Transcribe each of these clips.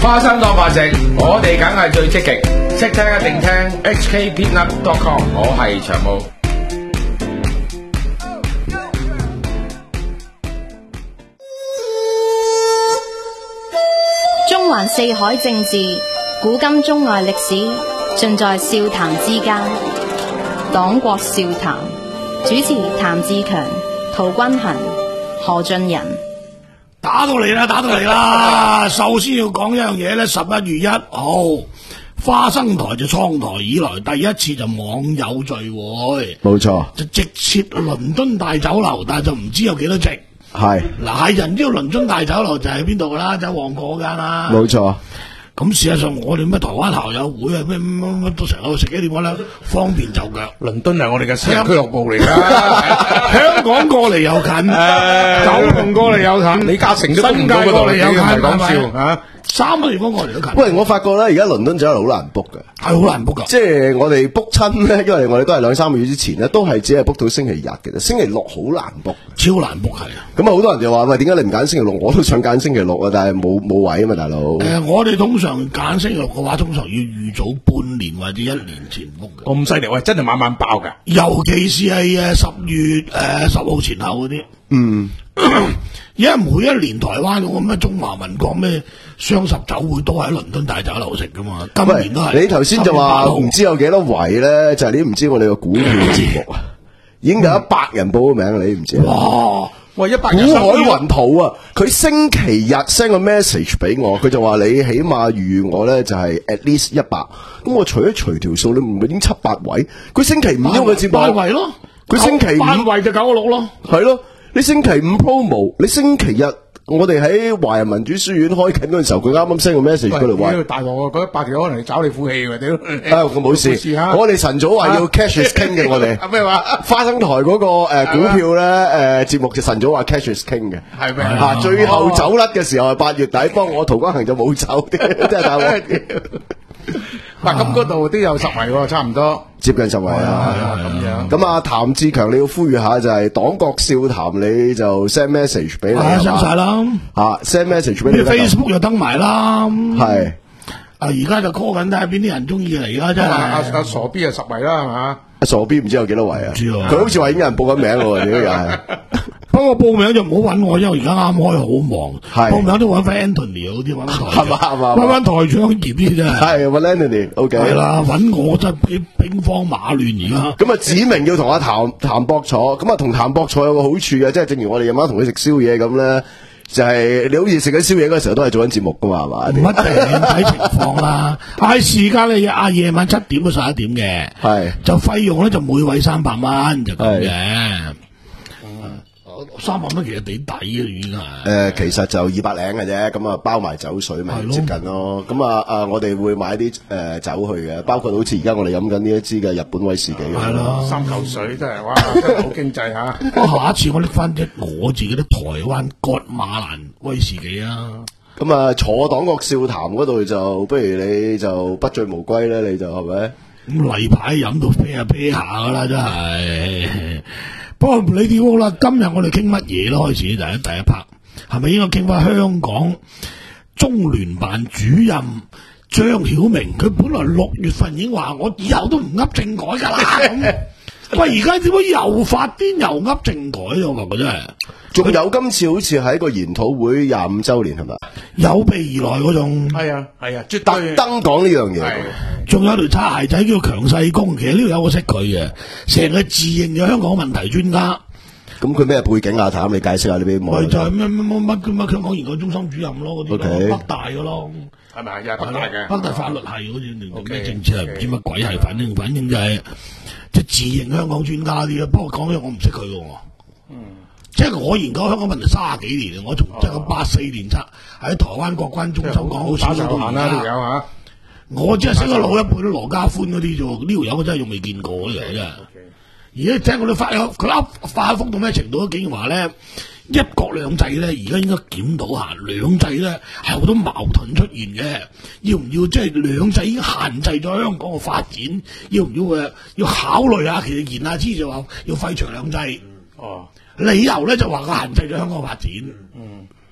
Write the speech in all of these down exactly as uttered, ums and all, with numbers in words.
花生當飯食，我哋梗係最積極，識聽一定聽 H K Peanut dot com， 我係長毛。 中環四海政治，古今中外歷史，盡在笑談之間。黨國笑談，主持譚志強、陶君衡、何俊仁。 打到嚟啦，打到嚟啦！首先要講一樣嘢咧，十一月一號，花生台就創台以來第一次就網友聚會， 冇錯， 就直設倫敦大酒樓，但係就唔知有幾多席。 係嗱，係人知道倫敦大酒樓就喺邊度噶啦，就喺旺角嗰間啦。 冇錯。 咁事實上我哋咩台灣校友會啊，咩乜乜都成日去食幾點講咧，方便就腳。 倫敦係我哋嘅私人俱樂部嚟㗎， 香港過嚟又近，九龍過嚟又近， 李嘉誠都到唔到嗰度嚟，唔係講笑嚇。 三個地方過嚟都近。 喂，我發覺咧，而家倫敦酒樓好難 book 嘅， 係好難 book 噶。 即係我哋 book 親咧，因為我哋都係兩三個月之前咧，都係只係 book 到星期日嘅，星期六好難 book， 超難 book 係啊。 咁啊，好多人就話喂，點解你唔揀星期六？我都想揀星期六啊，但係冇冇位啊嘛，大佬。誒、 呃，我哋通常揀星期六嘅話，通常要預早半年或者一年前 book 嘅。 咁犀利，喂，真係晚晚爆㗎。 尤其是係誒十月誒十號前後嗰啲。 嗯。 因為每一年台灣嗰個咩中華民國咩雙十酒會都喺倫敦大酒樓食噶嘛，今年都係。 你頭先就話唔知有幾多位咧，就係、是、你唔知我哋個股票節目啊，已經有一百人報咗名，你唔知啊？ 哇！ 喂，一百人股海雲圖啊，佢星期日 send 個 message 俾我，佢就話你起碼預我咧就係 at least 一百，咁我除一除條數，你唔係已經七八位？佢星期五喐嘅節目， 八位咯， 佢星期五八位就九個六咯， 係咯。你星期五 promo， 你星期日我哋喺華人民主書院開緊嗰陣時候，佢啱啱 send 個 message 過嚟話， 大鑊啊！嗰一百條可能找你苦氣喎，屌！ 啊，我冇事，我哋晨早話要 cash is king 嘅，我哋咩話？ 花生台嗰個誒股票咧誒節目就晨早話 cash is king 嘅， 係咩？ 嚇，最後走甩嘅時候係八月底，不過我陶君衡就冇走，真係大鑊。 嗱，咁嗰度都有十圍喎，差唔多接近十圍啊， 咁樣。 咁啊，譚志強你要呼籲下，就係黨國笑談，你就 send message 俾你啊 send 晒啦， 嚇 send message 俾你 ，Facebook 又登埋啦， 係。 啊，而家就 call 緊睇下邊啲人中意嚟啦，真係。 阿阿傻 B 啊十圍啦，係嘛？ 阿傻 B 唔知有幾多位啊？佢好似話已經有人報緊名咯，屌又係。 不過報名就唔好揾我，因為而家啱開好忙。 係報名都揾翻 Anthony 好啲，揾台係嘛係嘛， 揾翻台長易啲啫。 係揾 Anthony，OK。 係啦，揾我真係兵兵荒馬亂而家。 咁啊，指明要同阿譚譚博坐，咁啊同譚博坐有個好處嘅，即係正如我哋夜晚同佢食宵夜咁咧，就係你好似食緊宵夜嗰時候都係做緊節目噶嘛，係嘛？ 唔一定睇情況啦，係時間咧啊夜晚七點到十一點嘅，係就費用咧就每位三百蚊就咁嘅。三百蚊其實幾抵嘅已經係。誒， 其實就二百零嘅啫，咁啊包埋酒水咪接近咯。咁啊啊，我哋會買啲誒酒去嘅，包括好似而家我哋飲緊呢一支嘅日本威士忌。 係咯， 三嚿水真係哇，真係好經濟嚇。 不過下一次我拎翻啲我自己啲台灣葛馬蘭威士忌啊。 咁啊，坐黨國笑談嗰度就，不如你就不醉無歸咧，你就係咪？ 咁例牌飲到啤下啤下噶啦，真係。不過你點好啦？今日我哋傾乜嘢咯？開始第一第一 part 係咪應該傾翻香港中聯辦主任張曉明？佢本來六月份已經話我以後都唔噏政改噶啦咁。喂，而家點解又發癲又噏政改？我話佢真係。 仲有今次好似喺個研討會廿五周年係咪？ 有備而來嗰種。 係啊係啊，絕特登講呢樣嘢。 仲有條擦鞋仔叫強勢公，其實呢度有我識佢嘅，成個自認嘅香港問題專家。 咁佢咩背景啊？譚，你解釋下你俾我。 咪就係咩咩乜乜乜香港研究中心主任咯，嗰啲 Okay. 北大嘅咯， 係咪又係北大嘅？ 北大法律系好似定咩政治係唔知乜鬼係，反正反正就係即係自認香港專家啲啦。不過講咗我唔識佢嘅，嗯，即係我研究香港問題卅幾年，我從即係八四年測喺台灣國關中心講好少到而家。我只係識咗老一輩都羅家歡嗰啲啫，呢條友我真係仲未見過呢樣真係。而家聽我哋發佢噏發瘋到咩程度？竟然話咧一國兩制咧，而家應該檢討下兩制咧係好多矛盾出現嘅，要唔要即係兩制已經限制咗香港嘅發展？要唔要誒要考慮下？其實言下之意就話要廢除兩制。哦，理由咧就話佢限制咗香港嘅發展。嗯。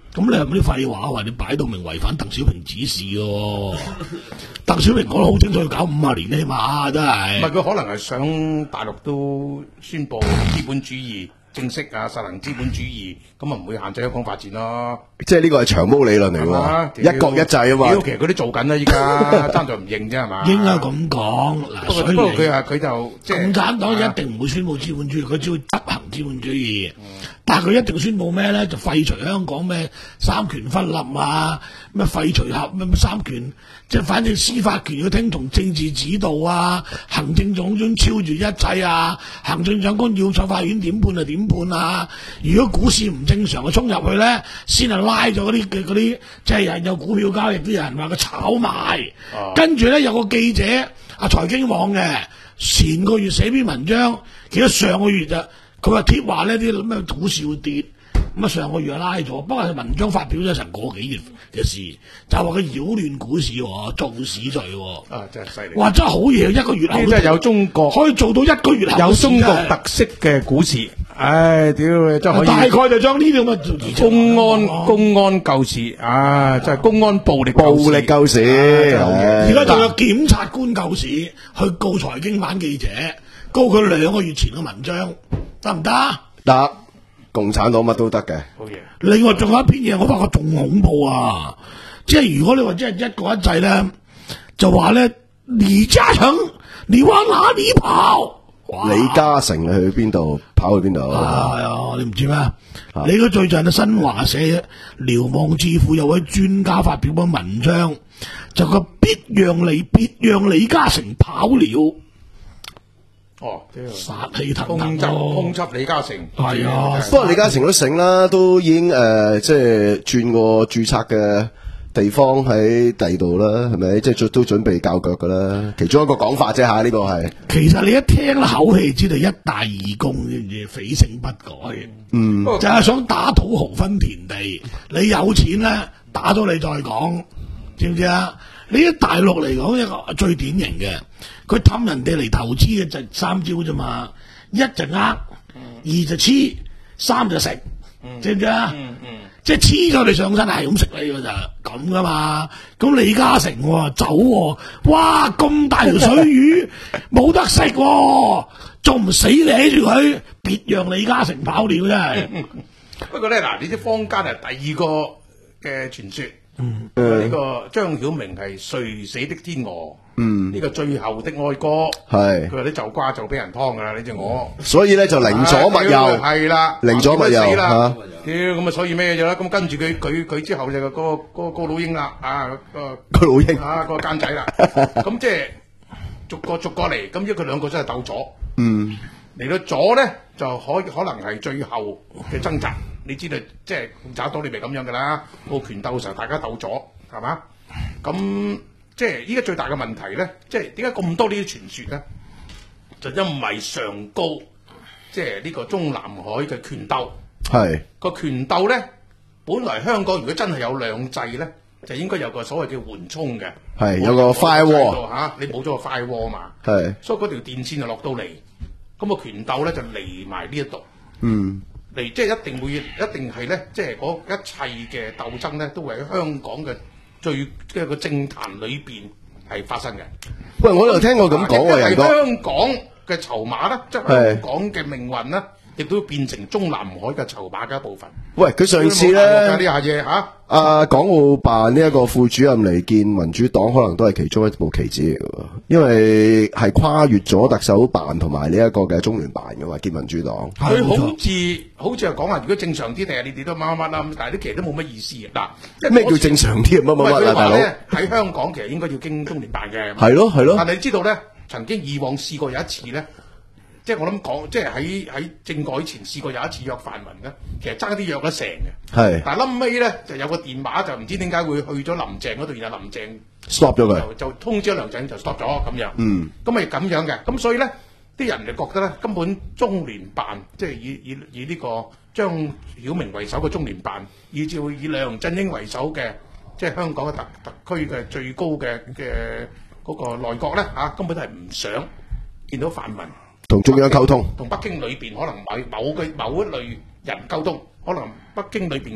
咁你係咪啲廢話？話你擺到明違反鄧小平指示嘅喎？鄧小平講得好清楚，要搞五十年起碼真係。 唔係佢可能係想大陸都宣布資本主義正式啊，實行資本主義，咁啊唔會限制香港發展咯。 即係呢個係長毛理論嚟喎，一國一制啊嘛。 其實佢都做緊啦，依家爭在唔認啫係嘛？ 應該咁講嗱， 不過不過佢話佢就即係共產黨一定唔會宣布資本主義，佢只會執行資本主義。嗯、但係佢一定宣布咩咧？就廢除香港咩三權分立啊，咩廢除合咩三權，即係反正司法權要聽從政治指導啊，行政長官超住一切啊，行政長官要上法院點判就點判啊。如果股市唔正常，就衝入去咧，先係拉咗嗰啲嘅嗰啲，即係人有股票交易啲人話佢炒賣， 啊、跟住咧有個記者啊財經網嘅前個月寫篇文章，其實上個月就佢話貼話呢啲咩股市會跌，咁啊上個月就拉咗，不過係文章發表咗成個幾月嘅事，就話佢擾亂股市，做市罪。 啊，真係犀利！ 哇，真係好嘢，一個月後呢真係有中國可以做到一個月後有中國特色嘅股市。唉，屌你真係可以！ 大概就將呢啲咁嘅公安公安救市，啊，真係公安暴力暴力救市。 而家仲有檢察官救市，去告財經版記者，告佢兩個月前嘅文章，得唔得？ 得，共產黨乜都得嘅。 好嘢。 另外仲有一篇嘢，我發覺仲恐怖啊！即係如果你話即係一國一制咧，就話咧李嘉誠，你往哪裏跑？ 李嘉誠你去邊度？跑去邊度？ 係啊，你唔知咩？啊、你嗰最近嘅新華社瞭望智庫有位專家發表咗文章，就個必讓李必讓李嘉誠跑了。 哦， 殺氣騰騰通緝通緝李嘉誠。 係啊， 不過李嘉誠都醒啦，都已經誒、呃，即係轉過註冊嘅地方喺第二度啦，係咪？即係都準備較腳噶啦，其中一個講法啫吓，呢個係。 其實你一聽口氣，知道一大義公嘅匪性不改， 嗯， 就係想打土豪分田地。你有錢咧，打咗你再講，知唔知啊？你喺大陸嚟講一個最典型嘅，佢氹人哋嚟投資嘅就三招啫嘛，一就呃，二就黐，三就食，知唔知啊？嗯嗯即係黐咗你上身係咁食你㗎咋，咁噶嘛？咁李嘉誠喎走喎，哇咁大條水魚冇得食喎，仲唔死舐住佢？別讓李嘉誠跑了真係。 不過咧嗱，你啲坊間係第二個嘅傳說，嗯，呢個張曉明係垂死的天鵝，嗯，呢個最後的哀歌，係佢話啲就瓜就俾人劏噶啦，你知我， 所以咧就寧左勿右， 係啦， 寧左勿右吓。 屌咁啊，所以咩嘢啦？咁跟住佢佢佢之後就個嗰個高老英啦，啊個高老英啊個奸仔啦，咁即係逐個逐個嚟，咁因為佢兩個真係鬥咗，嗯，嚟到咗咧就可可能係最後嘅掙扎。你知道即係共產黨你咪咁樣噶啦，個權鬥嘅時候大家鬥咗，係嘛？咁即係依家最大嘅問題咧，即係點解咁多呢啲傳說咧？就因為上高即係呢個中南海嘅權鬥。係個權鬥咧，本來香港如果真係有兩制咧，就應該有個所謂叫緩衝嘅，係有個 firewall 吓，你冇咗個 firewall 嘛，係，所以嗰條電線就落到嚟，咁個權鬥咧就嚟埋呢一度，嗯，嚟即係一定會，一定係咧，即係嗰一切嘅鬥爭咧，都會喺香港嘅最即係個政壇裏邊係發生嘅。喂，我又聽過咁講喎，人講香港嘅籌碼咧，即係香港嘅命運咧。亦都變成中南海嘅籌碼嘅一部分。喂，佢上次咧呢下嘢嚇，啊港澳辦呢一個副主任嚟見民主黨，可能都係其中一部棋子嚟嘅，因為係跨越咗特首辦同埋呢一個嘅中聯辦嘅嘛，見民主黨。佢好似好似係講話，如果正常啲，定係你哋都乜乜乜啦，但係啲其實都冇乜意思嘅。嗱，咩叫正常啲？乜乜乜啊，大佬？喺香港其實應該要經中聯辦嘅。係咯係咯。但係你知道咧，曾經以往試過有一次咧。即係我諗講，即係喺喺政改前試過有一次約泛民咧，其實爭啲約得成嘅。係，但係臨尾咧就有個電話就唔知點解會去咗林鄭嗰度，然後林鄭 stop 咗佢，就就通知咗梁振英就 stop 咗咁樣。嗯，咁咪咁樣嘅，咁所以咧啲人就覺得咧根本中聯辦即係以以以呢個張曉明為首嘅中聯辦，以至以梁振英為首嘅即係香港嘅特特區嘅最高嘅嘅嗰個內閣咧嚇，根本都係唔想見到泛民。同中央溝通，同北京裏邊可能某某嘅某一類人溝通，可能北京裏邊嘅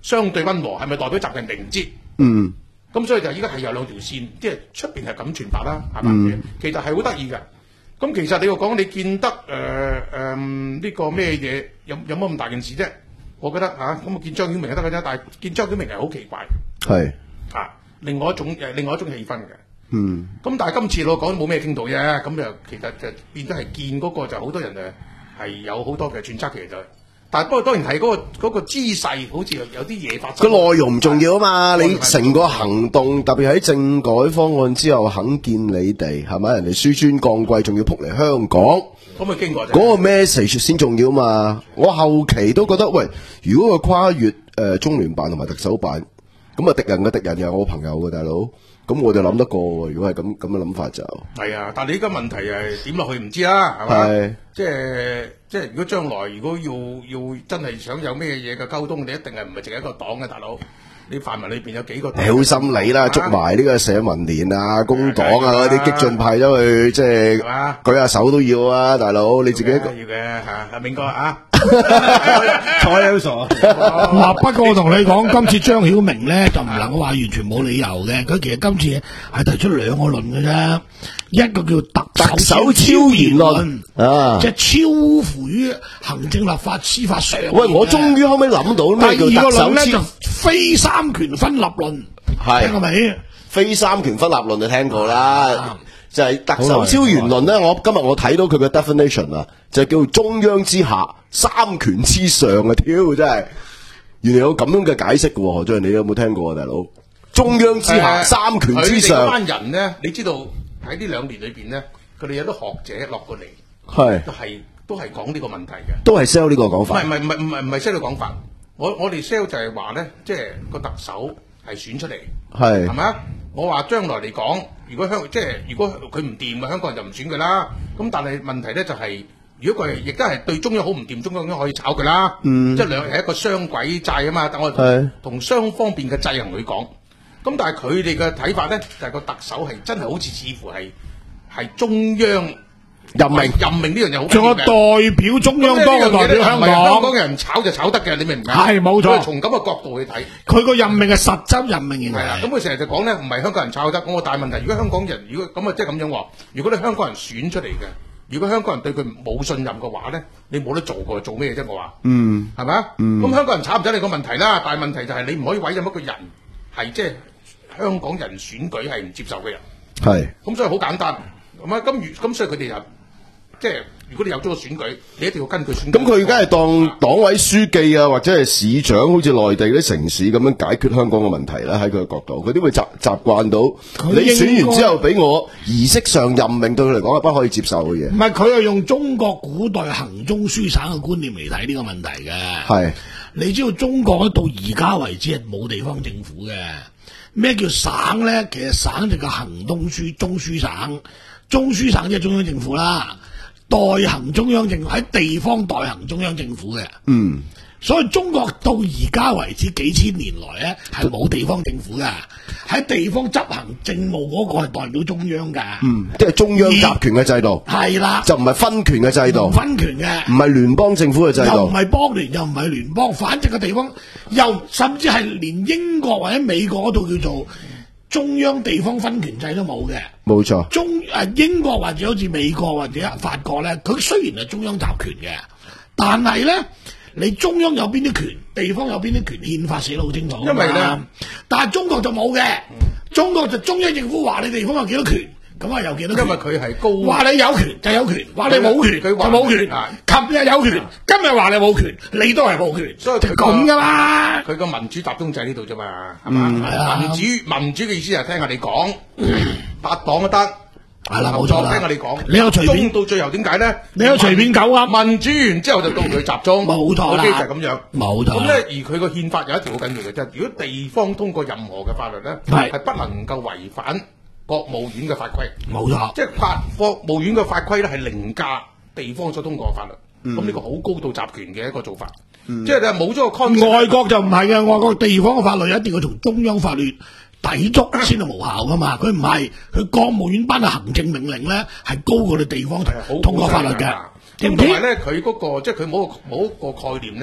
相對溫和，係咪代表習近平唔知？ 嗯， 咁所以就依家係有兩條線，即係出邊係咁傳達啦，係嘛？ 嗯其實係好得意嘅。咁其實你要講你見得誒誒呢個咩嘢有有乜咁大件事啫？我覺得嚇咁啊見張曉明就得嘅啫，但係見張曉明係好奇怪係啊，另外一種誒另外一種氣氛嘅。 嗯， 咁但係今次我講冇咩傾到啫，咁就其實就變咗係見嗰個就好多人誒係有好多嘅揣測其實就，但係不過當然係嗰、個嗰、個姿勢好似有有啲嘢發個生。 內容唔重要啊嘛， 內容你成個行動特別喺政改方案之後肯見你哋係咪？人哋紆尊降貴，仲要撲嚟香港。 咁佢經過啫。 嗰個 message 先重要嘛！我後期都覺得，喂，如果佢跨越誒、呃、中聯辦同埋特首辦，咁啊敵人嘅敵人又係我朋友嘅大佬，咁我就諗得過喎。如果係咁咁嘅諗法就係啊，但係你依家問題係點落去唔知啦，係係嘛？即係即係如果將來如果要要真係想有咩嘢嘅溝通，你一定係唔係淨係一個黨嘅大佬？你泛民裏邊有幾個黨？ 你好心理啦，捉埋呢個社民連啊、工黨啊嗰啲激進派咗去，即係係嘛舉下手都要啊，大佬你自己要嘅要嘅嚇，阿明哥啊， 坐有傻。 嗱，不過我同你講，今次張曉明咧就唔能夠話完全冇理由嘅。佢其實今次係提出兩個論嘅啫，一個叫特特首超然論啊即係超乎於行政、立法、司法上。 喂，我終於後尾諗到咩第二個叫特首論咧就超非三權分立論， 係聽過未？ 非三權分立論就聽過啦。 啊就係特首超然論咧，我今日我睇到佢嘅 definition 啊，就叫中央之下、三權之上啊！挑真係，原來有咁樣嘅解釋嘅喎，何俊，你有冇聽過啊，大佬？中央之下、 誒三權之佢哋嗰上， 班人咧，你知道喺呢兩年裏邊咧，佢哋有啲學者落過嚟， 係都係都係講呢個問題嘅。 都係 sell 呢個講法唔係。唔係唔係唔係唔係 sell 嘅講法，我我哋 sell 就係話咧，即係個特首係選出嚟， 係係咪啊？我話將來嚟講，如果香即係如果佢唔掂嘅，香港人就唔選佢啦。咁但係問題咧就係、如果佢亦都係對中央好唔掂，中央都可以炒佢啦。 嗯即係兩係一個雙軌制啊嘛。但我係同雙方面嘅制衡佢講。咁但係佢哋嘅睇法咧，就係、個特首係真係好似似乎係係中央任命任命呢樣嘢好緊仲有要嘅。 代表中央多過代表香唔係香港港， 人炒就炒得嘅，你明唔明？ 係冇錯佢係從咁嘅角度去睇， 佢個任命係實質任命嚟係啦。咁嘅。 佢成日就講咧，唔係香港人炒得。咁我大問題，如果香港人如果咁啊，即係咁樣喎。如果你香港人選出嚟嘅，如果香港人對佢冇信任嘅話咧，你冇得做過，做咩啫？我話， 嗯係咪啊？咁香港人炒唔炒你個問題啦，但係問題就係你唔可以委任一個人係即係香港人選舉係唔接受嘅人。 係咁所以好簡單，咁啊，咁如咁所以佢哋就即係如果你有咗個選舉，你一定要根據選舉。 咁佢而家係當黨委書記啊，或者係市長，好似內地啲城市咁樣解決香港嘅問題啦。喺佢嘅角度，佢都會習習慣到佢你選應該完之後俾我儀式上任命，對佢嚟講係不可以接受嘅嘢。 唔係佢係用中國古代行中書省嘅觀念嚟睇呢個問題嘅。 係你知道中國到而家為止係冇地方政府嘅。咩叫省咧？其實省就叫行東書中書省，中書省即係中央政府啦，代行中央政府喺地方代行中央政府嘅。 嗯。 所以中國到而家為止幾千年來咧係冇地方政府嘅，喺地方執行政務嗰個係代表中央㗎。 嗯，即係中央集權嘅制度， 係啦， 就唔係分權嘅制度， 唔分權嘅。 唔係聯邦政府嘅制又唔度。 係邦聯，又唔係聯邦，反正個地方又甚至係連英國或者美國嗰度叫做中央地方分權制都冇嘅。 冇錯。 中誒英國或者好似美國或者法國咧，佢雖然係中央集權嘅，但係咧你中央有邊啲權，地方有邊啲權，憲法寫得好清楚㗎嘛。 因為咧， 但係中國就冇嘅，中國就中央政府話你地方有幾多權，咁啊有幾多權。 因為佢係高話你有權就有權，話你冇權就佢話冇權。 啊琴日有權，今日話你冇權，你都係冇權， 所以佢就咁噶嘛。 佢個民主集中制呢度啫嘛，係嘛？ 係啊民主民主嘅意思係聽下你講，八黨都得， 係啦合冇錯啦作聽下你講。 你有隨便集中到最後點解咧？ 你有隨便狗啊民主完之後就到佢集中， 冇錯啦 OK 就係咁樣。 冇錯啦咁咧，而佢個憲法有一條好緊要嘅，即係如果地方通過任何嘅法律咧， 係係不能夠違反國務院嘅法規。 冇錯。 即係法國務院嘅法規咧，係凌駕地方所通過嘅法律。咁呢、個好高度集權嘅一個做法。即係你係冇咗個 concept 外國就唔係嘅，外國地方嘅法律一定要同中央法律抵觸先係無效噶嘛。佢唔係，佢國務院頒嘅行政命令咧係高過你地方係好通過法律嘅。知唔知咁同埋咧，佢嗰、個即係佢冇一個冇一個概念咧，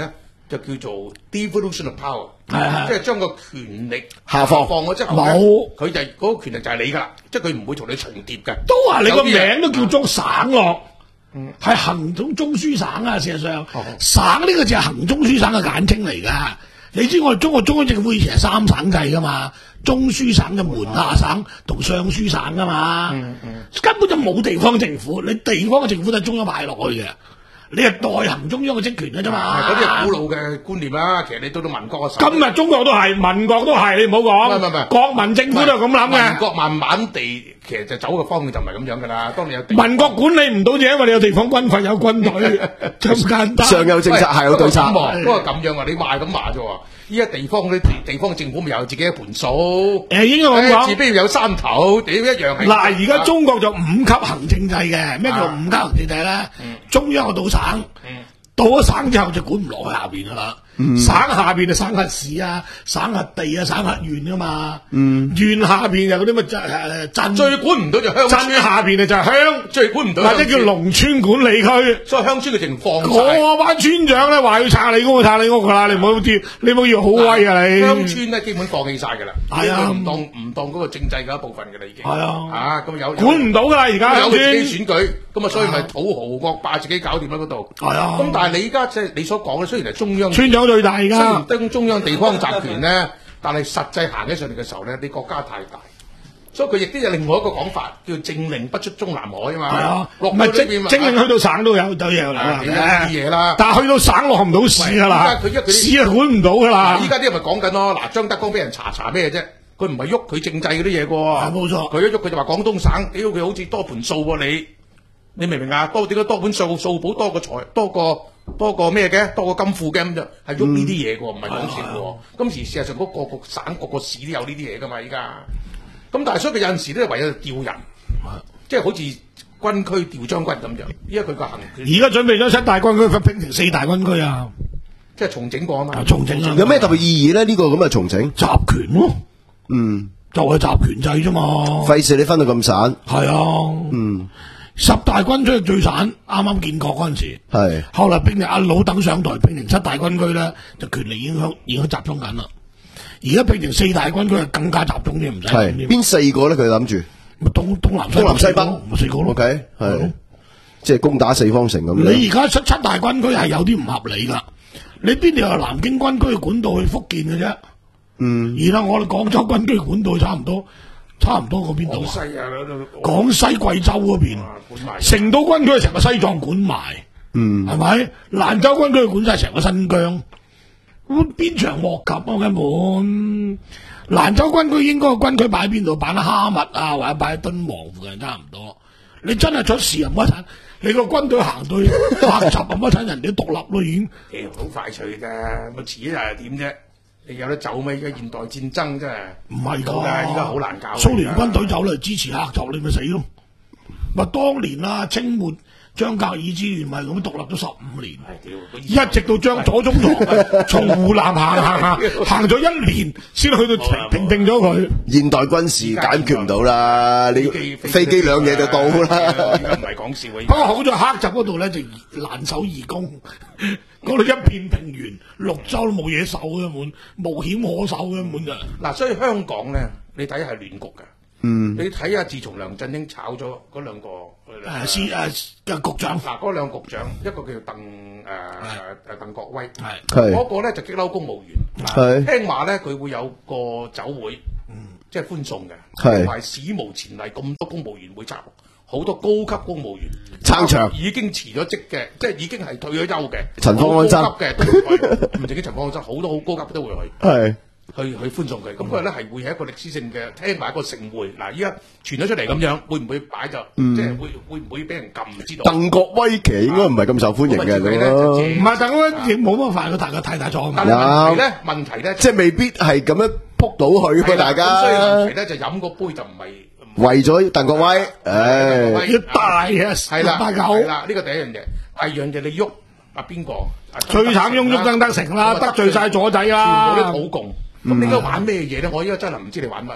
就叫做 devolution of power， 係係即係將個權力下放放咗之後呢冇佢就嗰、個權力就係你噶啦，即係佢唔會同你重疊嘅。 都話你個有啲人名都叫做省咯，係行總中書省啊。事實上，省呢個就係行中書省嘅簡稱嚟噶。你知我哋中國中央政府以前係三省制噶嘛，中書省就門下省同尚書省噶嘛，根本就冇地方政府，你地方嘅政府都係中央派落去嘅。你係代行中央嘅職權嘅啫嘛， 嗰啲係古老嘅觀念啦。其實你到到民國嘅時候， 今日中國都係，民國都係，你唔好講。 唔係唔係國民政府都係咁諗嘅。 民國慢慢地其實就走嘅方向就唔係咁樣噶啦。當你有地民國管理唔到就因為你有地方軍閥有軍隊，就咁簡單。 上有政策，下有對策。 不過咁樣啊，你話咁話啫喎。依家地方嗰啲地方政府咪有自己一盤數。 誒，應該咁講， 自必要有三頭，屌一樣係。 嗱，而家中國就五級行政制嘅，咩叫五級行政制咧？中央到省。到咗省之後就管唔落去下邊噶啦，省下邊就省轄市啊、省轄地啊、省轄縣噶嘛，縣下邊就嗰啲乜誒鎮， 最管唔到就鄉村， 鎮下邊就係鄉， 最管唔到或者叫農村管理區， 所以鄉村嘅情況。 嗰班村長咧話要拆你屋，拆你屋噶啦，你唔好啲，你唔好以為好威啊你。 鄉村咧基本放棄晒噶啦， 係啊， 唔當唔當嗰個政制嘅一部分噶啦已經。 係啊， 啊咁有管唔到噶啦而家有鄉村自己選舉，咁啊所以咪土豪惡霸自己搞掂喺嗰度。 係啊， 咁但係你而家即係你所講嘅，雖然係中央村長最大而雖家然，登中央地方集權咧，但係實際行起上嚟嘅時候咧，你國家太大，所以佢亦都有另外一個講法，叫政令不出中南海啊嘛。 係啊， 落唔係到呢邊政令去到省都有有嘢啦， 啊有啲嘢啦。 但係去到省落唔到市噶啦， 喂依家佢一佢市啊管唔到噶啦。 依家啲人咪講緊咯，嗱張德江俾人查查咩啫？佢唔係喐佢政制嗰啲嘢噶喎， 冇錯佢一喐佢就話廣東省，屌佢好似多盤數喎你，你明唔明啊？多點解多盤數數簿多個財多個多個咩嘅，多個金庫嘅咁就係喐呢啲嘢嘅喎，唔係講笑嘅喎。今時事實上嗰個個省個個市都有呢啲嘢噶嘛，依家。咁但係所以佢有陣時都係為咗調人，即係好似軍區調將軍咁樣，依家佢個行權而家準備咗七大軍區拼成四大軍區啊， 即係重整過啊嘛。 重整啊， 有咩特別意義咧？呢個咁嘅重整， 集權咯， 嗯， 就係集權制啫嘛。 費事你分到咁散， 係啊， 嗯， 十大軍區最散，啱啱建國嗰陣時， 係後來並阿老鄧上台，並成七大軍區咧，就權力已經響已經集中緊啦。而家並成四大軍區係更加集中啲，唔使係邊四個咧？佢諗住咪東東南東南西北咪四個咯。 ，OK，係即係攻打四方城咁樣。 你而家七七大軍區係有啲唔合理噶，你邊度有南京軍區管到去福建嘅啫？ 嗯， 而家我哋廣州軍區管到差唔多，差唔多嗰邊度啊？ 廣西啊， 廣西貴州嗰邊， 管埋成都軍區成個西藏管埋， 嗯， 係咪？蘭州軍區管晒成個新疆，咁邊場莫及啊？根本蘭州軍區應該個軍區擺喺邊度？擺喺哈密啊，或者擺喺敦煌附近差唔多。你真係出事又唔一陣，你個軍隊行到百集咁一陣，人哋都獨立咯已經。 誒好快脆㗎，咪遲一日係點啫？你有得走咩？而家現代戰爭真係唔係㗎， 㗎，依家好難搞。 蘇聯軍隊走嚟支持黑族，你咪死咯。咪當年啊，清末張格爾之亂咪咁獨立咗十五年，一直到張左宗棠從湖南行行行行咗一年，先去到平定咗佢。 現代軍事解決唔到啦，你飛機兩嘢就到啦。 而家唔係講笑啊！ 不過好在黑集嗰度咧就難守義工，嗰度一片平原，綠洲都冇嘢守嘅滿，無險可守嘅滿就。 嗱，所以香港咧，你睇係亂局㗎。 嗯， 你睇下，自從梁振英炒咗嗰兩個誒司誒嘅局長， 嗱嗰兩個局長，一個叫鄧誒誒誒鄧國威， 係係嗰個咧就激嬲公務員， 係聽話咧佢會有個酒會，即係歡送嘅， 係同埋史無前例咁多公務員會集，好多高級公務員撐場已經辭咗職嘅，即係已經係退咗休嘅， 陳方安生好高級嘅都會去，唔淨止陳方安生，好多好高級都會去。 係去去歡送佢，咁佢咧係會係一個歷史性嘅聽埋一個盛會。嗱，依家傳咗出嚟咁樣，會唔會擺就、 嗯、 即係會會唔會俾人撳唔知道？ 鄧國威其實應該唔係咁受歡迎嘅咁咯， 唔係鄧國威冇乜犯過大嘅太大錯。 但係問題咧，問題咧， 即係未必係咁樣撲到佢喎，大咁所以問題家咧就飲個杯就唔係為咗鄧國威，唉， 要大嘅， 係啦， 八九係啦，呢個第一樣嘢。第二樣嘢你喐啊邊個？ 最慘喐喐曾德成啦，得罪晒左仔啦， 全部啲土共。咁你而家玩咩嘢咧？我依家真係唔知你玩乜。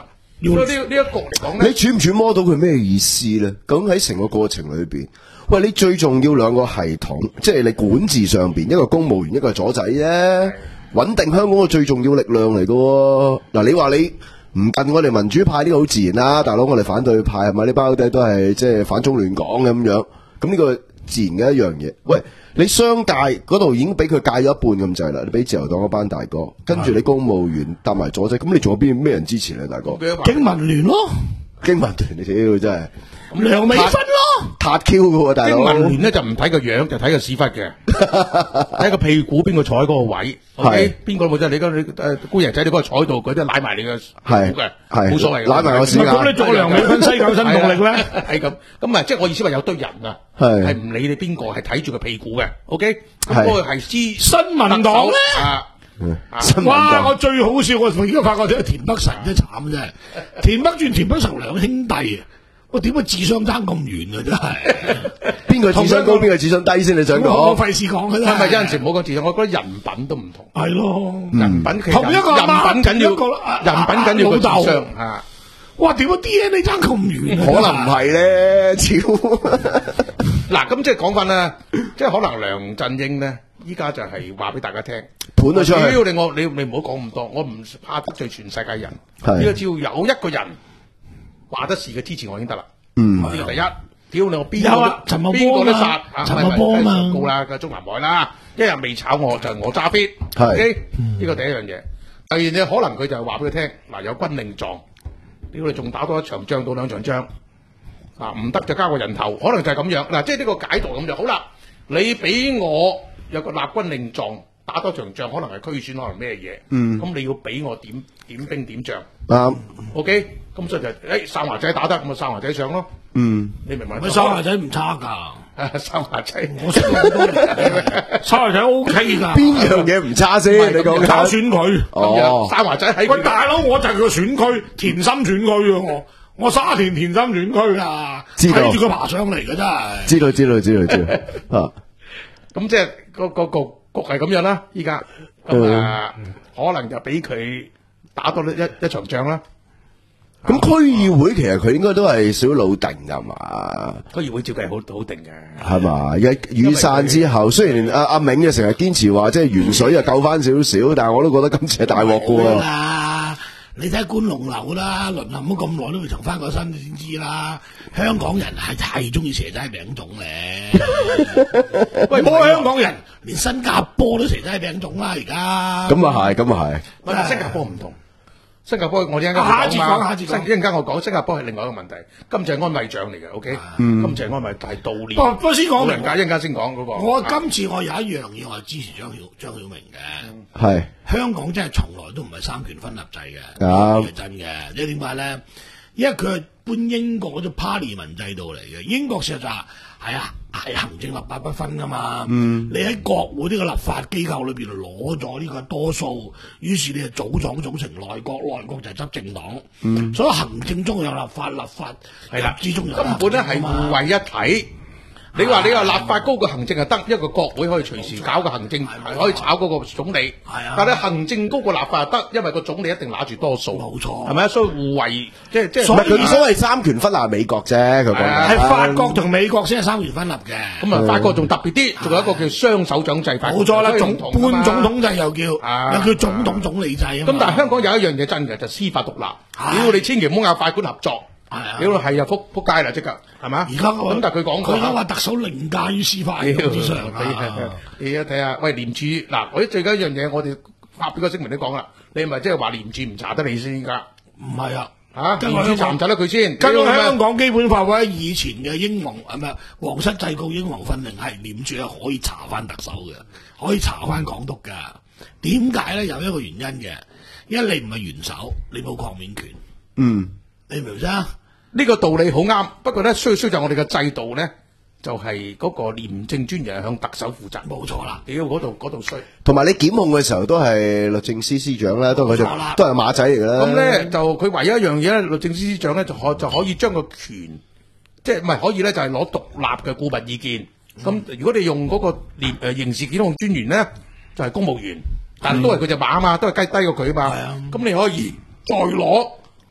要所以呢呢一個嚟講咧， 你揣唔揣摩到佢咩意思咧？咁喺成個過程裏邊，喂，你最重要兩個系統，即係你管治上邊，一個公務員，一個係左仔啫，穩定香港嘅最重要力量嚟嘅喎。嗱，你話你唔近我哋民主派呢個好自然啦，大佬，我哋反對派係咪呢班底都係即係反中亂港咁樣？咁呢個自然嘅一樣嘢。喂，你商界嗰度已經俾佢戒咗一半咁滯啦，你俾自由黨嗰班大哥，跟住你公務員搭埋左仔，咁你仲有邊咩人支持咧，大哥？ 經民聯咯， 經民團你屌真係。 梁美芬咯， 塔 Q 嘅喎，大佬。 經民聯咧就唔睇個樣，就睇個屎忽嘅，睇個屁股邊個坐喺嗰個位 ，OK？邊個冇啫？你嗰你誒官人仔，你嗰個坐喺度，佢都舐埋你嘅股嘅，冇所謂嘅。 舐埋我屎眼。 咁你做梁美芬西九新動力咧？ 係咁，咁啊，即係我意思話有堆人啊， 係係唔理你邊個，係睇住個屁股嘅 ，OK？咁嗰個係知新民黨咧。 啊！ 哇！我最好笑，我而家發覺咗田北辰真係慘啫，田北俊、田北辰兩兄弟啊！我點解智商爭咁遠啊？真係邊個智商高，邊個智商低先？你想講？ 我費事講嘅啦。 係咪有陣時唔好講智商？我覺得人品都唔同。 係咯， 人品其實同一個人品緊要， 一個人品緊要個智商嚇。 哇！點解 D N A 爭咁遠？ 可能唔係咧，超嗱咁即係講翻啦，即係可能梁振英咧，依家就係話俾大家聽， 盤咗出去。 只要你我你你唔好講咁多，我唔怕得罪全世界人。呢個只要有一個人話得事嘅支持我已經得啦。 嗯， 呢個第一。屌你我邊個都陳茂波邊個都殺， 陳茂波啊嘛， 告啦個中南海啦，一日未炒我就我揸 fit。 係 OK，呢個第一樣嘢。第二嘢可能佢就係話俾佢聽，嗱有軍令狀，屌你仲打多一場仗到兩場仗，啊唔得就交個人頭，可能就係咁樣。嗱，即係呢個解讀咁就好啦。你俾我有個立軍令狀。打多場仗可能係區選，可能咩嘢？嗯，咁你要俾我點點兵點將？ 啱。 O K，咁所以就誒三華仔打得，咁咪三華仔上咯。 嗯， 你明唔明？ 咪三華仔唔差㗎， 三華仔我識咗好多年，三華仔 O K 㗎。 邊樣嘢唔差先？你講搞選舉哦， 三華仔喺喂大佬，我就係個選區田心選區啊！我我沙田田心選區啊，睇住佢爬上嚟㗎真係。 知道知道知道知道啊！ 咁即係個個局局係咁樣啦，依家咁啊，可能就俾佢打多一一場仗啦。 咁區議會其實佢應該都係少老定㗎嘛？ 區議會照計好好定嘅， 係嘛？一雨傘之後，雖然阿阿銘就成日堅持話即係原水啊救翻少少，但係我都覺得今次係大鑊㗎喎。 你睇觀龍樓啦，淪陷咗咁耐都未曾翻過身，你先知啦。香港人係太中意蛇齋餅粽咧。喂，冇香港人，連新加坡都蛇齋餅粽啦，而家。 咁啊係，咁啊係。 唔係新加坡唔同。新加坡我一陣間下一節講， 嘛， 下一節講。 一陣間我講新加坡係另外一個問題。今次係安慰獎嚟嘅 ，OK？今次係安慰係悼念。 不不先講老人家，一陣間先講嗰個。 我今次我有一樣嘢，我係支持張曉張曉明嘅。 係。 香港真係從來都唔係三權分立制嘅， 啱係真嘅。即係點解咧？因為佢係搬英國嗰種 parliament 制度嚟嘅。英國事實就係係啊，係行政立法不分噶嘛。嗯，你喺國會呢個立法機構裏邊攞咗呢個多數，於是你就組黨組成內閣，內閣就係執政黨。嗯，所以行政中有立法，立法係啦，之中有根本咧係互為一體。你話你話立法高過行政係得，一個國會可以隨時搞個行政，可以炒嗰個總理。係啊，但係行政高過立法係得，因為個總理一定拿住多數。 冇錯， 係咪啊？所以互為即係即係。 唔係佢所謂三權分立係美國啫，佢講係法國同美國先係三權分立嘅。 咁啊，法國仲特別啲，仲有一個叫雙手掌制法。 冇錯啦，總半總統制又叫，又叫總統總理制啊。 咁但係香港有一樣嘢真嘅，就司法獨立。屌你千祈唔好嗌法官合作。屌係啊，撲撲街啦，即刻係嘛？ 而家咁但係佢講佢而家話特首凌駕於司法之上啊！ 你啊睇下，喂廉署嗱，我啲最緊一樣嘢，我哋發表個聲明都講啦，你咪即係話廉署唔查得你先㗎？ 唔係啊， 嚇廉署查唔查得佢先？ 跟住香港基本法或者以前嘅英皇係咪皇室制告英皇訓令係廉署係可以查翻特首嘅，可以查翻港督㗎。點解咧？有一個原因嘅，因為你唔係元首，你冇抗免權。 嗯， 你明唔明啊？ 呢個道理好啱，不過咧，衰衰就我哋嘅制度咧，就係嗰個廉政專員向特首負責。 冇錯啦， 屌嗰度嗰度衰。同埋你檢控嘅時候都係律政司司長啦，都係佢都係馬仔嚟㗎啦。 咁咧就佢唯一一樣嘢咧，律政司司長咧就可就可以將個權，即係唔係可以咧就係攞獨立嘅顧問意見。咁、嗯、如果你用嗰個廉誒刑事檢控專員咧，就係、是、公務員，但係都係佢隻馬啊嘛，都係雞低過佢啊嘛。咁、嗯、你可以再攞。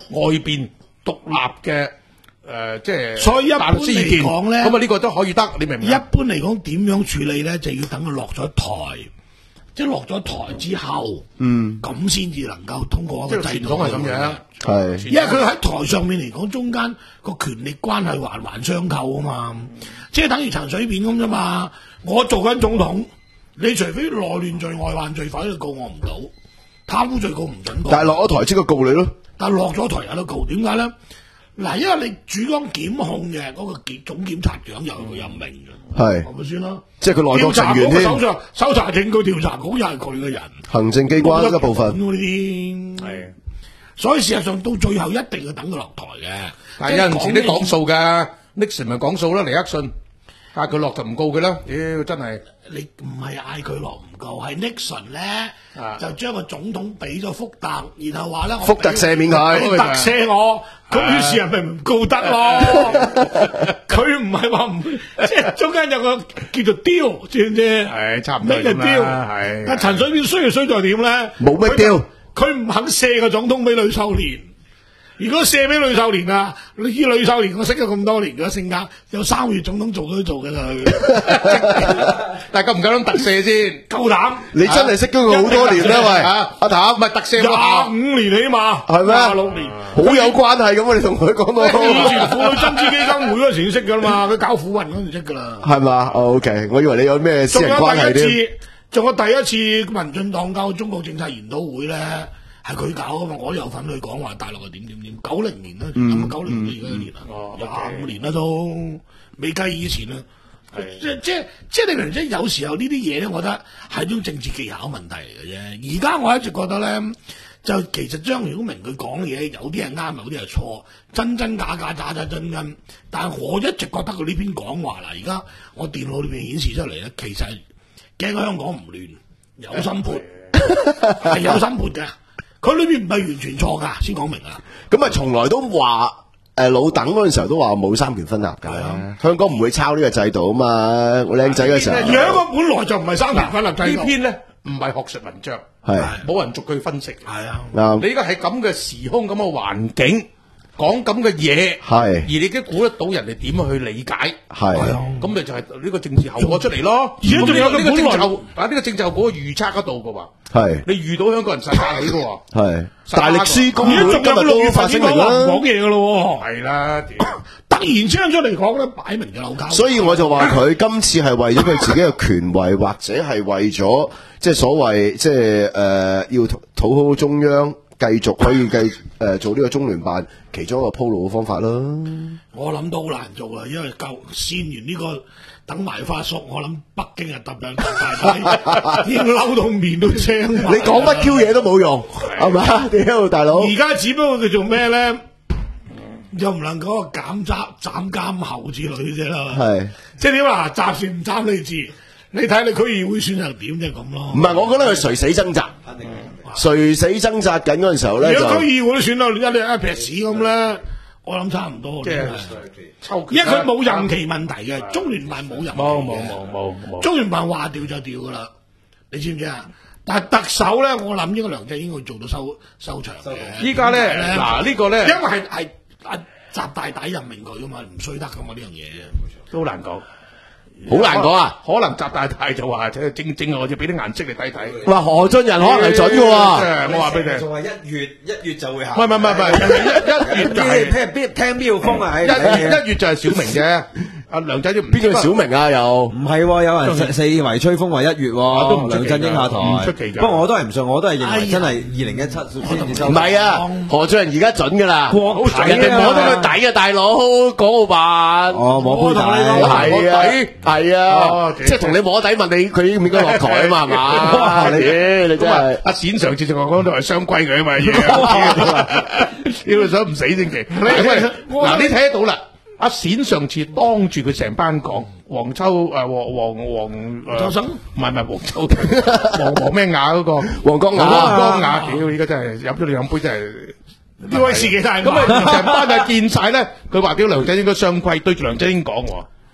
外邊獨立嘅。誒、呃，即係所以一般嚟講咧， 咁啊呢個都可以得，你明唔明？ 一般嚟講，點樣處理咧，就要等佢落咗台，即係落咗台之後，嗯，咁先至能夠通過一個制度。 傳統係咁樣， 係， 因為佢喺台上面嚟講，中間個權力關係環環相扣啊嘛，即係等於陳水扁咁啫嘛。我做緊總統，你除非內亂罪、外患罪，否則告我唔到，貪污罪告唔準告。 但係落咗台即刻告你咯。 但係落咗台有得告，點解咧？嗱，因為你主綱檢控嘅嗰個檢總檢察長又係佢任命嘅， 係係咪先啦？ 即係佢內閣成員添。 手上搜查證據調查局又係佢嘅人， 行政機關一部分。 呢啲係，所以事實上到最後一定要等佢落台嘅。 但係有陣時都講數㗎 ，Nixon 咪講數啦，尼克遜嗌佢落就唔告佢啦，屌真係。 你唔係嗌佢落唔告，係 Nixon 咧、啊、就將個總統俾咗福特，然後話咧福特赦免佢， 特赦我，咁於是人咪唔告得咯。佢唔係話唔，即係中間有個叫做 deal， 知唔知？ 係差唔多咁啦。係。但陳水扁衰就衰在點咧？ 冇咩 deal， 佢唔肯赦個總統俾呂秀蓮。如果射俾呂秀蓮啊，你知呂秀蓮我識咗咁多年嘅性格，有三個月總統做都做嘅啦。 但係夠唔夠膽特赦先？ 夠膽！ 你真係識咗佢好多年啦，喂，阿譚， 唔係特赦廿五年起碼， 係咩？ 廿六年， 好有關係咁啊！你同佢講到以前婦女珍珠基金會嗰時識噶啦嘛，佢搞婦運嗰時識噶啦。 係嘛？OK，我以為你有咩私人關係添。 仲有第一次民進黨搞中國政策研討會咧。係佢搞噶嘛，我都有份去講話大陸係點點點。九零年啦，咁啊九零年而家一年啦，廿五年啦都未計以前啦。即即即你明唔明？即有時候呢啲嘢咧，我覺得係種政治技巧問題嚟嘅啫。而家我一直覺得咧，就其實張曉明佢講嘅嘢，有啲係啱，有啲係錯，真真假假，假假真真。但係我一直覺得佢呢篇講話啦，而家我電腦裏邊顯示出嚟咧，其實驚香港唔亂，有心潑，係有心潑嘅。佢裏邊唔係完全錯噶，先講明啊！ 咁啊，從來都話誒、呃、老鄧嗰陣時候都話冇三權分立㗎，啊、香港唔會抄呢個制度啊嘛！我靚仔嘅時候， 而香港本來就唔係三權分立制度。 呢篇咧唔係學術文章， 係冇人逐句分析。 係啊， 啱。 你而家喺咁嘅時空、咁嘅環境講咁嘅嘢， 係而你已經估得到人哋點去理解， 係咁咪就係呢個政治後果出嚟咯。 而家仲有呢個政治後啊，呢個政治後果預測嗰度㗎喎。 係你遇到香港人實打你㗎喎。 係大律師公會今日六月發聲明啦，唔講嘢㗎咯喎。 係啦， 突然之間出嚟講咧，擺明就扭交。 所以我就話佢今次係為咗佢自己嘅權位，或者係為咗即係所謂即係誒、呃、要討好中央。繼續可以繼誒、呃、做呢個中聯辦其中一個鋪路嘅方法啦。 我諗都好難做啦，因為夠先完呢、這個等埋花叔，我諗北京啊揼兩大已經嬲到面都青。 你講乜 Q 嘢都冇用，係嘛？屌大佬！ 而家只不過佢做咩咧？又唔能夠減責斬監後之類啫啦。係即係點啊？暫時唔斬你字，你睇你區議會選擇點啫咁咯。 唔係，我覺得佢垂死掙扎。垂死掙扎緊嗰陣時候咧， 如果區議會都選到一一撇屎咁咧，我諗差唔多。即係抽，因為佢冇任期問題嘅，中聯辦冇任期嘅。 冇冇冇冇冇。 中聯辦話調就調噶啦，你知唔知啊？但係特首咧，我諗應該梁振英會做到收收場嘅。 依家咧，嗱呢個咧， 因為係係阿習大大任命佢噶嘛，唔衰得噶嘛呢樣嘢， 都好難講。 好難講啊！ 可能習大大就話，正正我就俾啲顏色你睇睇。 話何俊仁可能係準嘅喎。 我話俾你，仲係一月一月就會行。 唔係唔係唔係，一月就係聽聽邊個風啊？ 一一月就係小明啫。阿梁振英邊個小明啊？又唔係，有人四四圍吹風話一月，梁振英下台。 唔出奇㗎。 不過我都係唔信，我都係認為真係二零一七先至收。 唔係啊，何俊仁而家準㗎啦。 國體人哋摸到佢底啊，大佬港澳辦。 哦，摸杯底。 係啊，係啊，即係同你摸底問你佢應唔應該落台啊嘛，係嘛？你你真係阿冼上次同我講都係雙規嘅啊嘛嘢，要想唔死先奇。嗱，你睇得到啦。阿冼上次當住佢成班講，黃秋誒黃黃黃秋生， 唔係唔係黃秋，黃黃咩雅嗰個黃光雅， 黃光雅，屌！依家真係飲咗兩杯真係呢位事幾大咁啊！成班就見晒咧，佢話屌梁振英應該雙規，對住梁振英講喎。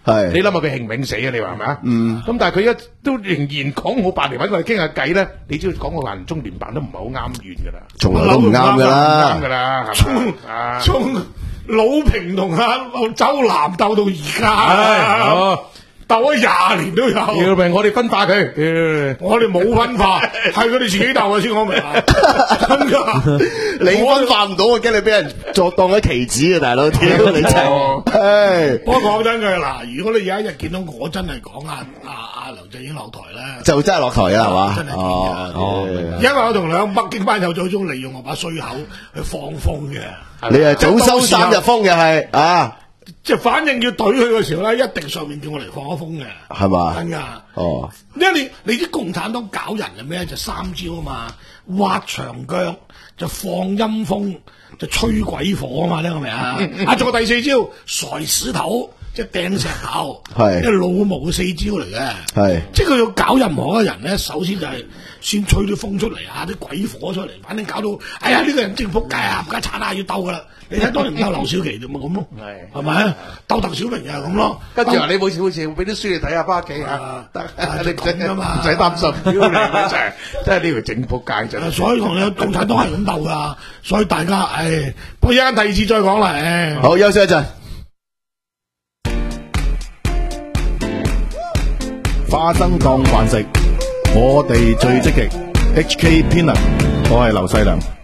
係你諗下佢興唔興死啊？你話係咪啊？嗯。咁但係佢一都仍然講好白嚟揾我哋傾下偈咧，你知道講個話中聯辦都唔係好啱願㗎啦， 從來都唔啱㗎唔啦啱。㗎啦，係咪啊？ 從魯平同阿周南鬥到而家， 唉哦鬥咗廿年都有。 要命我哋分化佢，屌我哋冇分化，係佢哋自己鬥嘅先講明啊！真㗎， 你分化唔到，我驚你俾人作當咗棋子啊，大佬！屌你真係，唉， 我講真嘅嗱，如果你有一日見到我真係講阿阿阿梁振英落台咧， 就真係落台啦，係嘛？ 真係哦哦， 因為我同兩北京班友最終利用我把衰口去放風嘅。 你係早收三日風嘅係啊， 即係反正要懟佢嘅時候咧，一定上面叫我嚟放一風嘅， 係嘛？ 真㗎。 哦， 因為你你啲共產黨搞人係咩？就三招啊嘛，挖牆腳就放陰風，就吹鬼火啊嘛，聽過未啊？啊，仲有第四招，甩石頭，即係掟石頭， 係即係老毛嘅四招嚟嘅。 係即係佢要搞任何嘅人咧，首先就係先吹啲風出嚟啊，啲鬼火出嚟，反正搞到，哎呀呢、這個人正仆街啊，冚家鏟啊，要鬥噶啦！你睇當年唔鬥劉少奇就咪咁咯， 係係咪啊？鬥鄧小平又係咁咯， 跟住話你冇事冇事，俾啲書你睇下，翻屋企嚇，得你咁㗎嘛唔使擔心，屌你真係真係呢條整仆街真係。 所以同你共產黨係咁鬥噶，所以大家，唉，不過一陣第二次再講啦，唉。 好，休息一陣。 花生當飯食，我哋最積極。H K 偏能，我係劉細良。